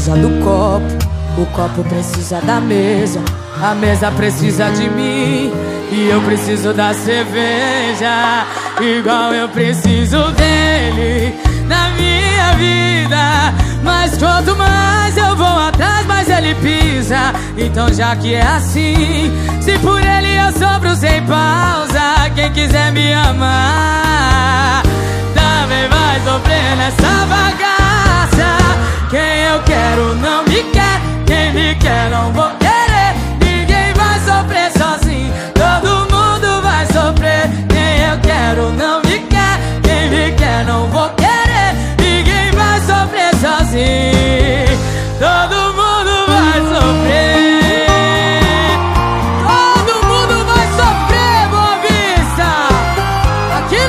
precisa do copo, o copo precisa da mesa, a mesa precisa de mim e eu preciso da cerveja, igual eu preciso dele na minha vida. Mas quanto mais eu vou atrás, mais ele pisa. Então já que é assim, se por ele eu sofro sem pausa, quem quiser me amar também vai sofrer nessa bagaça. Quem eu quero não me quer, quem me quer não vou querer. Ninguém vai sofrer sozinho, todo mundo vai sofrer. Quem eu quero não me quer, quem me quer não vou querer. Ninguém vai sofrer sozinho, todo mundo vai sofrer. Todo mundo vai sofrer, Boa Vista. Aqui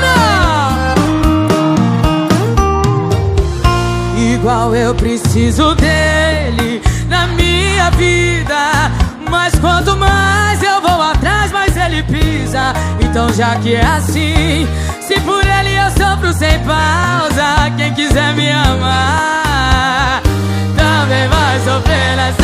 não. Igual eu preciso dele na minha vida, mas quanto mais eu vou atrás, mais ele pisa. Então já que é assim, se por ele eu sofro sem pausa, quem quiser me amar também vai sofrer nessa